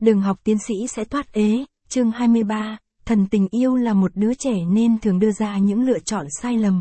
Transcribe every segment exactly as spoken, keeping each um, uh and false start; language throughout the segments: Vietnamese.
Đừng học tiến sĩ sẽ thoát ế, chương hai mươi ba, thần tình yêu là một đứa trẻ nên thường đưa ra những lựa chọn sai lầm.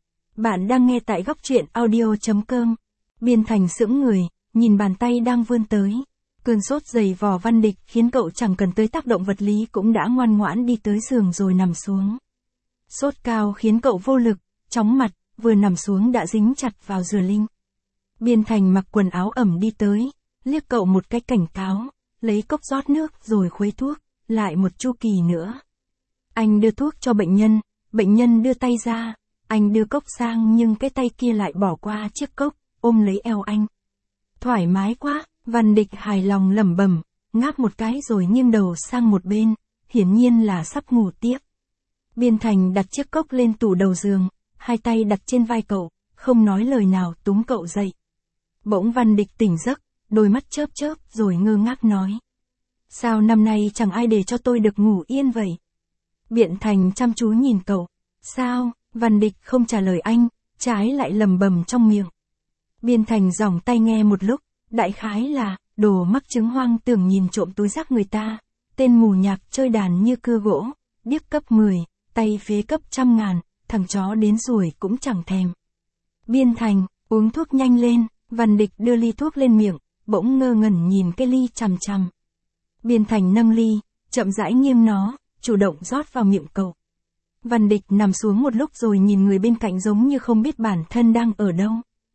Bạn đang nghe tại góc truyện audio chấm com. Biên Thành sững người, nhìn bàn tay đang vươn tới. Cơn sốt dày vò Văn Địch khiến cậu chẳng cần tới tác động vật lý cũng đã ngoan ngoãn đi tới giường rồi nằm xuống. Sốt cao khiến cậu vô lực, chóng mặt, vừa nằm xuống đã dính chặt vào dừa linh. Biên Thành mặc quần áo ẩm đi tới, liếc cậu một cái cảnh cáo, lấy cốc rót nước rồi khuấy thuốc, lại một chu kỳ nữa. Anh đưa thuốc cho bệnh nhân, bệnh nhân đưa tay ra, anh đưa cốc sang nhưng cái tay kia lại bỏ qua chiếc cốc, ôm lấy eo anh. Thoải mái quá, Văn Địch hài lòng lẩm bẩm, ngáp một cái rồi nghiêng đầu sang một bên, hiển nhiên là sắp ngủ tiếp. Biên Thành đặt chiếc cốc lên tủ đầu giường, hai tay đặt trên vai cậu, không nói lời nào túm cậu dậy. Bỗng Văn Địch tỉnh giấc, đôi mắt chớp chớp rồi ngơ ngác nói. Sao năm nay chẳng ai để cho tôi được ngủ yên vậy? Biện Thành chăm chú nhìn cậu. Sao? Văn Địch không trả lời anh, trái lại lầm bầm trong miệng. Biên Thành giỏng tay nghe một lúc, đại khái là, đồ mắc chứng hoang tưởng nhìn trộm túi rác người ta, tên mù nhạc chơi đàn như cưa gỗ, điếc cấp mười, tay phế cấp trăm ngàn, thằng chó đến ruồi cũng chẳng thèm. Biên Thành, uống thuốc nhanh lên, Văn Địch đưa ly thuốc lên miệng, bỗng ngơ ngẩn nhìn cái ly chằm chằm. Biên Thành nâng ly, chậm rãi nghiêng nó, chủ động rót vào miệng cậu. Văn Địch nằm xuống một lúc rồi nhìn người bên cạnh giống như không biết bản thân đang ở đâu.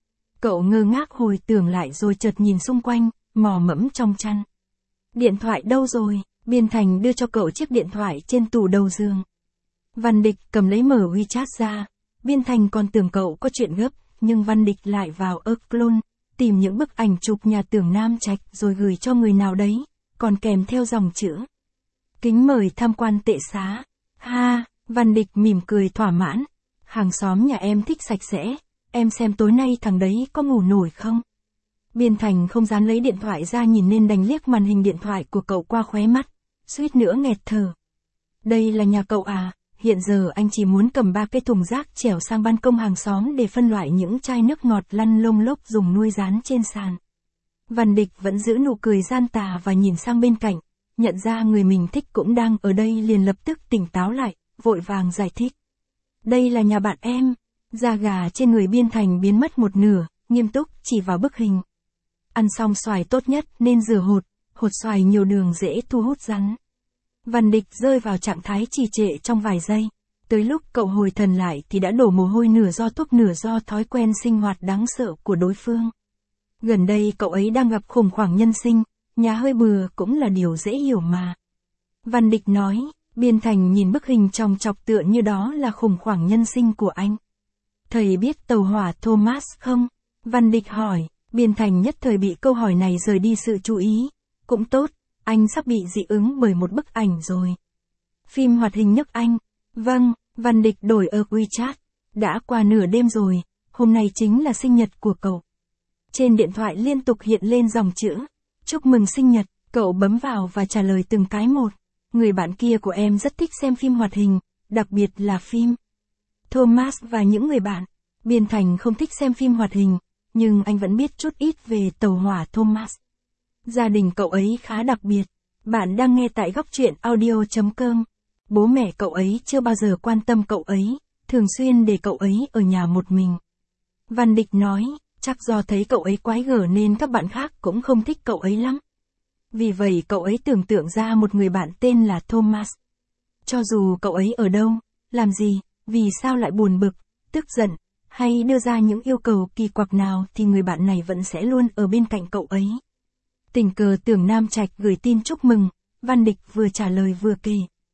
Cậu ngơ ngác hồi tưởng lại rồi chợt nhìn xung quanh, mò mẫm trong chăn. Điện thoại đâu rồi? Biên Thành đưa cho cậu chiếc điện thoại trên tủ đầu giường. Văn Địch cầm lấy mở WeChat ra. Biên Thành còn tưởng cậu có chuyện gấp, nhưng Văn Địch lại vào Eclone, tìm những bức ảnh chụp nhà tưởng Nam Trạch rồi gửi cho người nào đấy, còn kèm theo dòng chữ. Kính mời tham quan tệ xá. Ha, Văn Địch mỉm cười thỏa mãn. Hàng xóm nhà em thích sạch sẽ, em xem tối nay thằng đấy có ngủ nổi không? Biên Thành không dám lấy điện thoại ra nhìn nên đành liếc màn hình điện thoại của cậu qua khóe mắt, suýt nữa nghẹt thở. Đây là nhà cậu à? Hiện giờ anh chỉ muốn cầm ba cái thùng rác trèo sang ban công hàng xóm để phân loại những chai nước ngọt lăn lông lốc dùng nuôi rán trên sàn. Văn Địch vẫn giữ nụ cười gian tà và nhìn sang bên cạnh, nhận ra người mình thích cũng đang ở đây liền lập tức tỉnh táo lại, vội vàng giải thích. Đây là nhà bạn em. Da gà trên người Biên Thành biến mất một nửa, nghiêm túc chỉ vào bức hình. Ăn xong xoài tốt nhất nên rửa hột, hột xoài nhiều đường dễ thu hút rắn. Văn Địch rơi vào trạng thái trì trệ trong vài giây. Tới lúc cậu hồi thần lại thì đã đổ mồ hôi nửa do thuốc nửa do thói quen sinh hoạt đáng sợ của đối phương. Gần đây cậu ấy đang gặp khủng hoảng nhân sinh, nhà hơi bừa cũng là điều dễ hiểu mà. Văn Địch nói, Biên Thành nhìn bức hình chòng chọc tựa như đó là khủng hoảng nhân sinh của anh. Thầy biết tàu hỏa Thomas không? Văn Địch hỏi, Biên Thành nhất thời bị câu hỏi này rời đi sự chú ý. Cũng tốt, anh sắp bị dị ứng bởi một bức ảnh rồi. Phim hoạt hình nước Anh. Vâng, Văn Địch đổi ở WeChat. Đã qua nửa đêm rồi, hôm nay chính là sinh nhật của cậu. Trên điện thoại liên tục hiện lên dòng chữ. Chúc mừng sinh nhật, cậu bấm vào và trả lời từng cái một. Người bạn kia của em rất thích xem phim hoạt hình, đặc biệt là phim Thomas và những người bạn. Biên Thành không thích xem phim hoạt hình, nhưng anh vẫn biết chút ít về tàu hỏa Thomas. Gia đình cậu ấy khá đặc biệt. Bạn đang nghe tại góc truyện audio chấm com. Bố mẹ cậu ấy chưa bao giờ quan tâm cậu ấy, thường xuyên để cậu ấy ở nhà một mình. Văn Địch nói, chắc do thấy cậu ấy quái gở nên các bạn khác cũng không thích cậu ấy lắm. Vì vậy cậu ấy tưởng tượng ra một người bạn tên là Thomas. Cho dù cậu ấy ở đâu, làm gì, vì sao lại buồn bực, tức giận, hay đưa ra những yêu cầu kỳ quặc nào thì người bạn này vẫn sẽ luôn ở bên cạnh cậu ấy. Tình cờ tưởng Nam Trạch gửi tin chúc mừng, Văn Địch vừa trả lời vừa kể.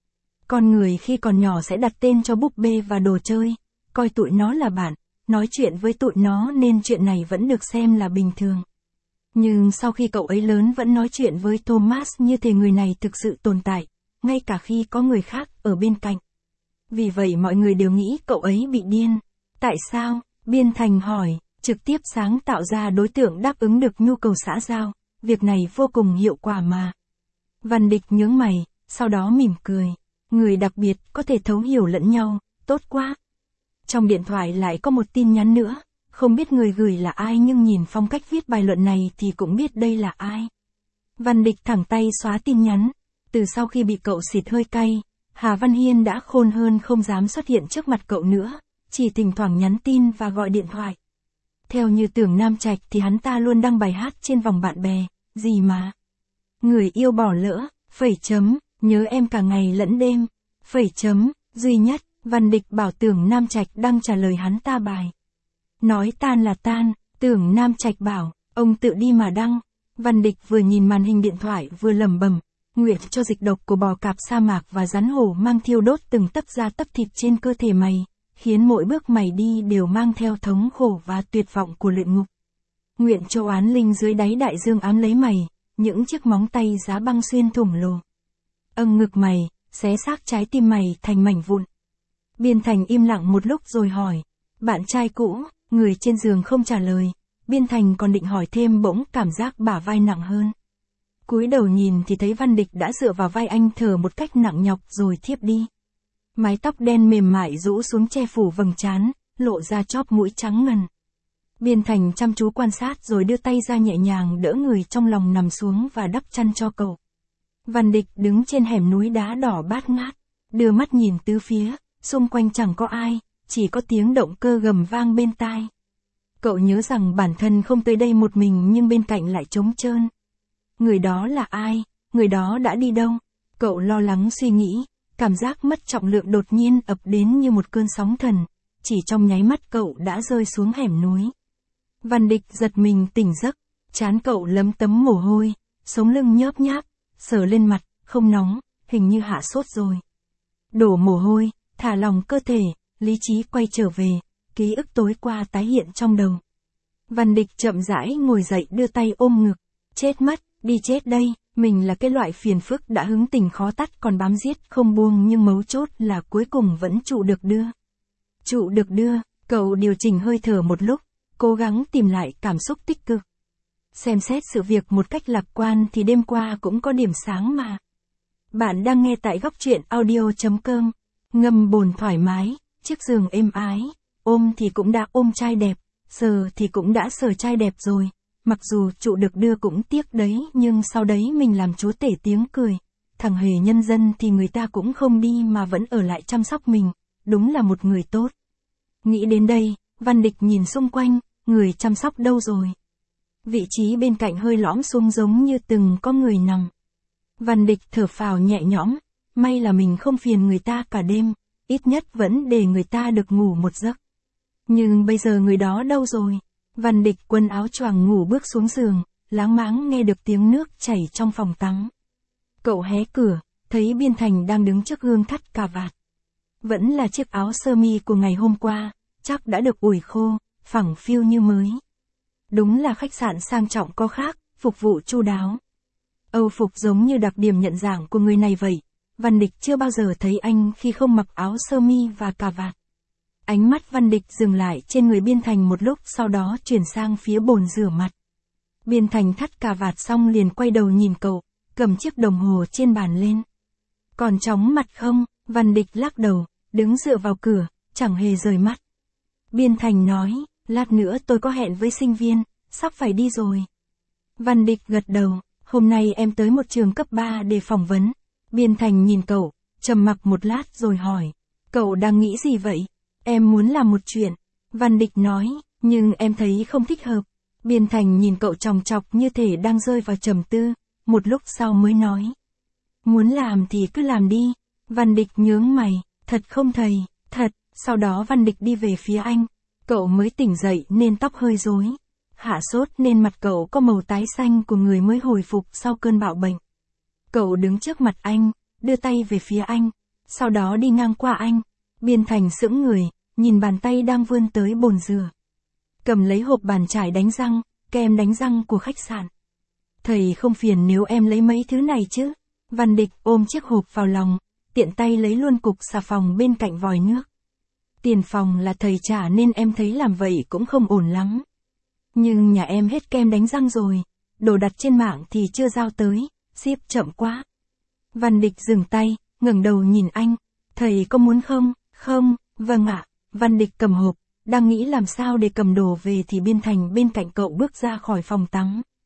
Con người khi còn nhỏ sẽ đặt tên cho búp bê và đồ chơi, coi tụi nó là bạn, nói chuyện với tụi nó nên chuyện này vẫn được xem là bình thường. Nhưng sau khi cậu ấy lớn vẫn nói chuyện với Thomas như thể người này thực sự tồn tại, ngay cả khi có người khác ở bên cạnh. Vì vậy mọi người đều nghĩ cậu ấy bị điên. Tại sao? Biên Thành hỏi, trực tiếp sáng tạo ra đối tượng đáp ứng được nhu cầu xã giao, việc này vô cùng hiệu quả mà. Văn Địch nhướng mày, sau đó mỉm cười. Người đặc biệt có thể thấu hiểu lẫn nhau, tốt quá. Trong điện thoại lại có một tin nhắn nữa. Không biết người gửi là ai nhưng nhìn phong cách viết bài luận này thì cũng biết đây là ai. Văn Địch thẳng tay xóa tin nhắn. Từ sau khi bị cậu xịt hơi cay, Hà Văn Hiên đã khôn hơn, không dám xuất hiện trước mặt cậu nữa, chỉ thỉnh thoảng nhắn tin và gọi điện thoại. Theo như Tưởng Nam Trạch thì hắn ta luôn đăng bài hát trên vòng bạn bè, gì mà người yêu bỏ lỡ, phẩy chấm, nhớ em cả ngày lẫn đêm, phẩy chấm, duy nhất. Văn Địch bảo Tưởng Nam Trạch đăng trả lời hắn ta bài. Nói tan là tan, Tưởng Nam Trạch bảo, ông tự đi mà đăng. Văn Địch vừa nhìn màn hình điện thoại vừa lẩm bẩm, nguyện cho dịch độc của bò cạp sa mạc và rắn hổ mang thiêu đốt từng tấc da tấc thịt trên cơ thể mày, khiến mỗi bước mày đi đều mang theo thống khổ và tuyệt vọng của luyện ngục. Nguyện cho oán linh dưới đáy đại dương ám lấy mày, những chiếc móng tay giá băng xuyên thủng lồ âng ngực mày, xé xác trái tim mày thành mảnh vụn. Biên Thành im lặng một lúc rồi hỏi, bạn trai cũ. Người trên giường không trả lời. Biên Thành còn định hỏi thêm, bỗng cảm giác bả vai nặng hơn. Cúi đầu nhìn thì thấy Văn Địch đã dựa vào vai anh thở một cách nặng nhọc rồi thiếp đi. Mái tóc đen mềm mại rũ xuống che phủ vầng trán, lộ ra chóp mũi trắng ngần. Biên Thành chăm chú quan sát rồi đưa tay ra nhẹ nhàng đỡ người trong lòng nằm xuống và đắp chăn cho cậu. Văn Địch đứng trên hẻm núi đá đỏ bát ngát, đưa mắt nhìn tứ phía, xung quanh chẳng có ai, chỉ có tiếng động cơ gầm vang bên tai. Cậu nhớ rằng bản thân không tới đây một mình nhưng bên cạnh lại trống trơn. Người đó là ai? Người đó đã đi đâu? Cậu lo lắng suy nghĩ, cảm giác mất trọng lượng đột nhiên ập đến như một cơn sóng thần, chỉ trong nháy mắt cậu đã rơi xuống hẻm núi. Văn Địch giật mình tỉnh giấc, trán cậu lấm tấm mồ hôi, sống lưng nhớp nháp, sờ lên mặt, không nóng, hình như hạ sốt rồi. Đổ mồ hôi, thả lỏng cơ thể, lý trí quay trở về, ký ức tối qua tái hiện trong đầu. Văn Địch chậm rãi ngồi dậy đưa tay ôm ngực, chết mất, đi chết đây, mình là cái loại phiền phức đã hứng tình khó tắt còn bám giết không buông, nhưng mấu chốt là cuối cùng vẫn trụ được đưa. Trụ được đưa, cậu điều chỉnh hơi thở một lúc, cố gắng tìm lại cảm xúc tích cực. Xem xét sự việc một cách lạc quan thì đêm qua cũng có điểm sáng mà. Bạn đang nghe tại góc truyện audio chấm com, ngâm bồn thoải mái, chiếc giường êm ái, ôm thì cũng đã ôm trai đẹp, sờ thì cũng đã sờ trai đẹp rồi. Mặc dù trụ được đưa cũng tiếc đấy, nhưng sau đấy mình làm chúa tể tiếng cười. Thằng hề nhân dân thì người ta cũng không đi mà vẫn ở lại chăm sóc mình, đúng là một người tốt. Nghĩ đến đây, Văn Địch nhìn xung quanh, người chăm sóc đâu rồi? Vị trí bên cạnh hơi lõm xuống giống như từng có người nằm. Văn Địch thở phào nhẹ nhõm, may là mình không phiền người ta cả đêm, ít nhất vẫn để người ta được ngủ một giấc. Nhưng bây giờ người đó đâu rồi? Văn Địch quần áo choàng ngủ bước xuống giường, láng máng nghe được tiếng nước chảy trong phòng tắm. Cậu hé cửa, thấy Biên Thành đang đứng trước gương thắt cà vạt. Vẫn là chiếc áo sơ mi của ngày hôm qua, chắc đã được ủi khô, phẳng phiu như mới. Đúng là khách sạn sang trọng có khác, phục vụ chu đáo. Âu phục giống như đặc điểm nhận dạng của người này vậy. Văn Địch chưa bao giờ thấy anh khi không mặc áo sơ mi và cà vạt. Ánh mắt Văn Địch dừng lại trên người Biên Thành một lúc, sau đó chuyển sang phía bồn rửa mặt. Biên Thành thắt cà vạt xong liền quay đầu nhìn cậu, cầm chiếc đồng hồ trên bàn lên. Còn chóng mặt không? Văn Địch lắc đầu, đứng dựa vào cửa, chẳng hề rời mắt. Biên Thành nói, lát nữa tôi có hẹn với sinh viên, sắp phải đi rồi. Văn Địch gật đầu, hôm nay em tới một trường cấp ba để phỏng vấn. Biên Thành nhìn cậu, trầm mặc một lát rồi hỏi, cậu đang nghĩ gì vậy? Em muốn làm một chuyện. Văn Địch nói, nhưng em thấy không thích hợp. Biên Thành nhìn cậu chòng chọc như thể đang rơi vào trầm tư, một lúc sau mới nói. Muốn làm thì cứ làm đi. Văn Địch nhướng mày, thật không thầy, thật. Sau đó Văn Địch đi về phía anh. Cậu mới tỉnh dậy nên tóc hơi rối. Hạ sốt nên mặt cậu có màu tái xanh của người mới hồi phục sau cơn bạo bệnh. Cậu đứng trước mặt anh, đưa tay về phía anh, sau đó đi ngang qua anh. Biên Thành sững người, nhìn bàn tay đang vươn tới bồn rửa. Cầm lấy hộp bàn chải đánh răng, kem đánh răng của khách sạn. Thầy không phiền nếu em lấy mấy thứ này chứ? Văn Địch ôm chiếc hộp vào lòng, tiện tay lấy luôn cục xà phòng bên cạnh vòi nước. Tiền phòng là thầy trả nên em thấy làm vậy cũng không ổn lắm. Nhưng nhà em hết kem đánh răng rồi, đồ đặt trên mạng thì chưa giao tới, ship chậm quá. Văn Địch dừng tay, ngẩng đầu nhìn anh, thầy có muốn không? Không, vâng ạ. Văn Địch cầm hộp, đang nghĩ làm sao để cầm đồ về thì Biên Thành bên cạnh cậu bước ra khỏi phòng tắm.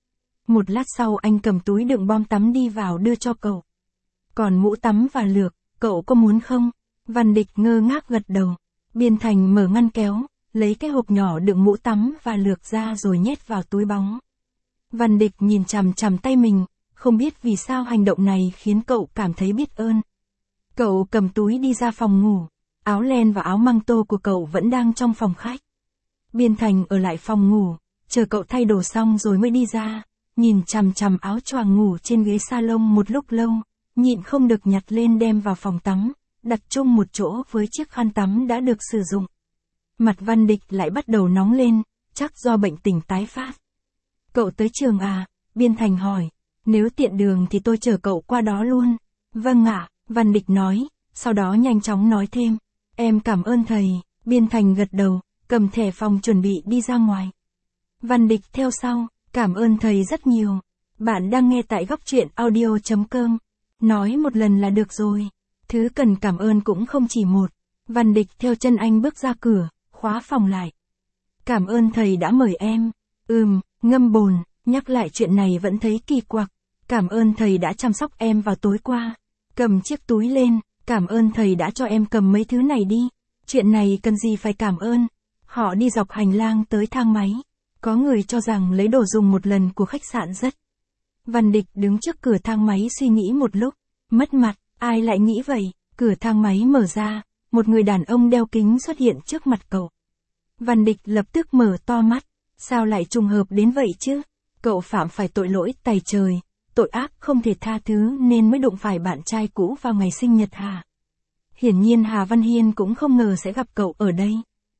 Một lát sau anh cầm túi đựng bom tắm đi vào đưa cho cậu. Còn mũ tắm và lược, cậu có muốn không? Văn Địch ngơ ngác gật đầu. Biên Thành mở ngăn kéo, lấy cái hộp nhỏ đựng mũ tắm và lược ra rồi nhét vào túi bóng. Văn Địch nhìn chằm chằm tay mình, không biết vì sao hành động này khiến cậu cảm thấy biết ơn. Cậu cầm túi đi ra phòng ngủ, áo len và áo măng tô của cậu vẫn đang trong phòng khách. Biên Thành ở lại phòng ngủ, chờ cậu thay đồ xong rồi mới đi ra, nhìn chằm chằm áo choàng ngủ trên ghế salon một lúc lâu, nhịn không được nhặt lên đem vào phòng tắm, đặt chung một chỗ với chiếc khăn tắm đã được sử dụng. Mặt Văn Địch lại bắt đầu nóng lên, chắc do bệnh tình tái phát. Cậu tới trường à? Biên Thành hỏi. Nếu tiện đường thì tôi chở cậu qua đó luôn. Vâng ạ, Văn Địch nói, sau đó nhanh chóng nói thêm. Em cảm ơn thầy. Biên Thành gật đầu, cầm thẻ phòng chuẩn bị đi ra ngoài. Văn Địch theo sau, cảm ơn thầy rất nhiều. Bạn đang nghe tại góc truyện audio chấm com. Nói một lần là được rồi. Thứ cần cảm ơn cũng không chỉ một. Văn Địch theo chân anh bước ra cửa, khóa phòng lại. Cảm ơn thầy đã mời em. Ừm, ngâm bồn, nhắc lại chuyện này vẫn thấy kỳ quặc. Cảm ơn thầy đã chăm sóc em vào tối qua. Cầm chiếc túi lên, cảm ơn thầy đã cho em cầm mấy thứ này đi. Chuyện này cần gì phải cảm ơn. Họ đi dọc hành lang tới thang máy. Có người cho rằng lấy đồ dùng một lần của khách sạn rất. Văn Địch đứng trước cửa thang máy suy nghĩ một lúc. Mất mặt, ai lại nghĩ vậy? Cửa thang máy mở ra, một người đàn ông đeo kính xuất hiện trước mặt cậu. Văn Địch lập tức mở to mắt. Sao lại trùng hợp đến vậy chứ? Cậu phạm phải tội lỗi tày trời, tội ác không thể tha thứ nên mới đụng phải bạn trai cũ vào ngày sinh nhật Hà. Hiển nhiên Hà Văn Hiên cũng không ngờ sẽ gặp cậu ở đây.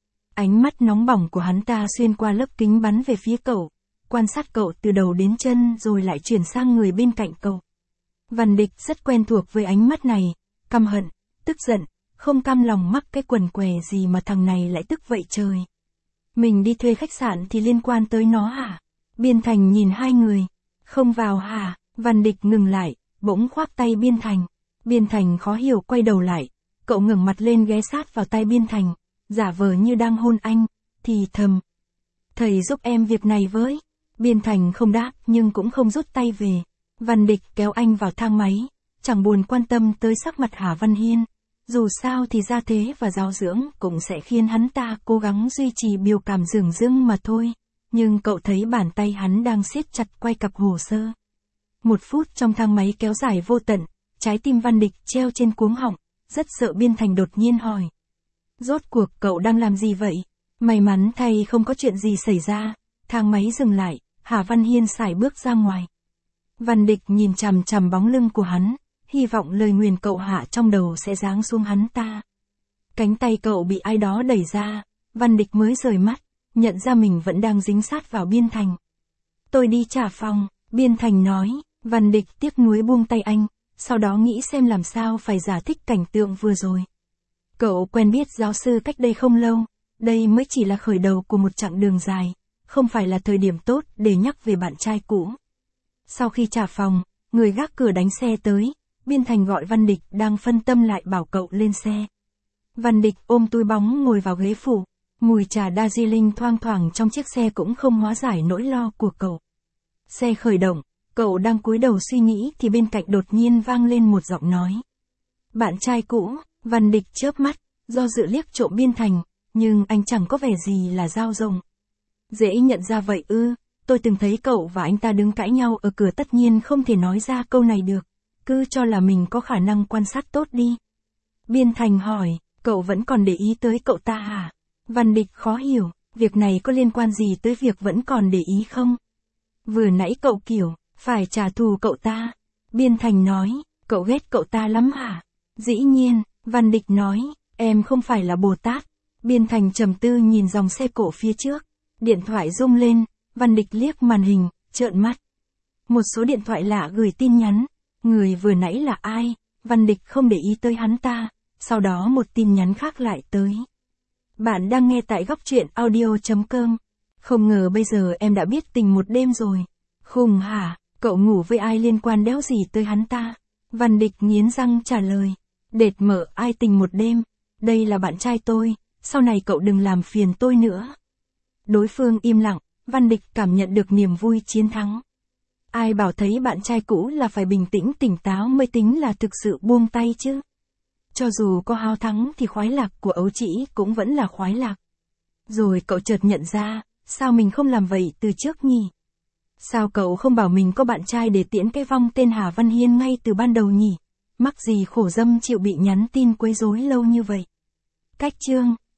Ánh mắt nóng bỏng của hắn ta xuyên qua lớp kính bắn về phía cậu, quan sát cậu từ đầu đến chân rồi lại chuyển sang người bên cạnh cậu. Văn Địch rất quen thuộc với ánh mắt này, căm hận, tức giận, không cam lòng mắc cái quần què gì mà thằng này lại tức vậy trời. Mình đi thuê khách sạn thì liên quan tới nó hả? Biên Thành nhìn hai người. Không vào hả? Văn Địch ngừng lại, bỗng khoác tay Biên Thành. Biên Thành khó hiểu quay đầu lại. Cậu ngẩng mặt lên ghé sát vào tay Biên Thành, giả vờ như đang hôn anh, thì thầm. Thầy giúp em việc này với. Biên Thành không đáp nhưng cũng không rút tay về. Văn Địch kéo anh vào thang máy, chẳng buồn quan tâm tới sắc mặt Hà Văn Hiên. Dù sao thì gia thế và giáo dưỡng cũng sẽ khiến hắn ta cố gắng duy trì biểu cảm dửng dưng mà thôi. Nhưng cậu thấy bàn tay hắn đang siết chặt quay cặp hồ sơ. Một phút trong thang máy kéo dài vô tận, trái tim Văn Địch treo trên cuống họng, rất sợ Biên Thành đột nhiên hỏi. Rốt cuộc cậu đang làm gì vậy? May mắn thay không có chuyện gì xảy ra, thang máy dừng lại, Hà Văn Hiên sải bước ra ngoài. Văn Địch nhìn chằm chằm bóng lưng của hắn, hy vọng lời nguyền cậu hạ trong đầu sẽ giáng xuống hắn ta. Cánh tay cậu bị ai đó đẩy ra, Văn Địch mới rời mắt, nhận ra mình vẫn đang dính sát vào Biên Thành. Tôi đi trả phòng, Biên Thành nói. Văn Địch tiếc nuối buông tay anh, sau đó nghĩ xem làm sao phải giải thích cảnh tượng vừa rồi. Cậu quen biết giáo sư cách đây không lâu, đây mới chỉ là khởi đầu của một chặng đường dài, không phải là thời điểm tốt để nhắc về bạn trai cũ. Sau khi trả phòng, người gác cửa đánh xe tới, Biên Thành gọi Văn Địch đang phân tâm lại bảo cậu lên xe. Văn Địch ôm túi bóng ngồi vào ghế phụ, mùi trà Darjeeling thoang thoảng trong chiếc xe cũng không hóa giải nỗi lo của cậu. Xe khởi động, cậu đang cúi đầu suy nghĩ thì bên cạnh đột nhiên vang lên một giọng nói. Bạn trai cũ. Văn Địch chớp mắt, do dự liếc trộm Biên Thành, nhưng anh chẳng có vẻ gì là dao rộng. Dễ nhận ra vậy ư? Tôi từng thấy cậu và anh ta đứng cãi nhau ở cửa, tất nhiên không thể nói ra câu này được, cứ cho là mình có khả năng quan sát tốt đi. Biên Thành hỏi, cậu vẫn còn để ý tới cậu ta hả? Văn Địch khó hiểu, việc này có liên quan gì tới việc vẫn còn để ý không? Vừa nãy cậu kiểu, phải trả thù cậu ta. Biên Thành nói, cậu ghét cậu ta lắm hả? Dĩ nhiên, Văn Địch nói, em không phải là Bồ Tát. Biên Thành trầm tư nhìn dòng xe cộ phía trước. Điện thoại rung lên, Văn Địch liếc màn hình, trợn mắt. Một số điện thoại lạ gửi tin nhắn. Người vừa nãy là ai? Văn Địch không để ý tới hắn ta. Sau đó một tin nhắn khác lại tới. Bạn đang nghe tại góc truyện audio chấm com. Không ngờ bây giờ em đã biết tình một đêm rồi. Khùng hả? Cậu ngủ với ai liên quan đéo gì tới hắn ta? Văn Địch nghiến răng trả lời. Đệt mở ai tình một đêm? Đây là bạn trai tôi, sau này cậu đừng làm phiền tôi nữa. Đối phương im lặng, Văn Địch cảm nhận được niềm vui chiến thắng. Ai bảo thấy bạn trai cũ là phải bình tĩnh tỉnh táo mới tính là thực sự buông tay chứ. Cho dù có háo thắng thì khoái lạc của ấu trĩ cũng vẫn là khoái lạc. Rồi cậu chợt nhận ra, sao mình không làm vậy từ trước nhỉ? Sao cậu không bảo mình có bạn trai để tiễn cái vong tên Hà Văn Hiên ngay từ ban đầu nhỉ? Mắc gì khổ dâm chịu bị nhắn tin quấy rối lâu như vậy. Cách chương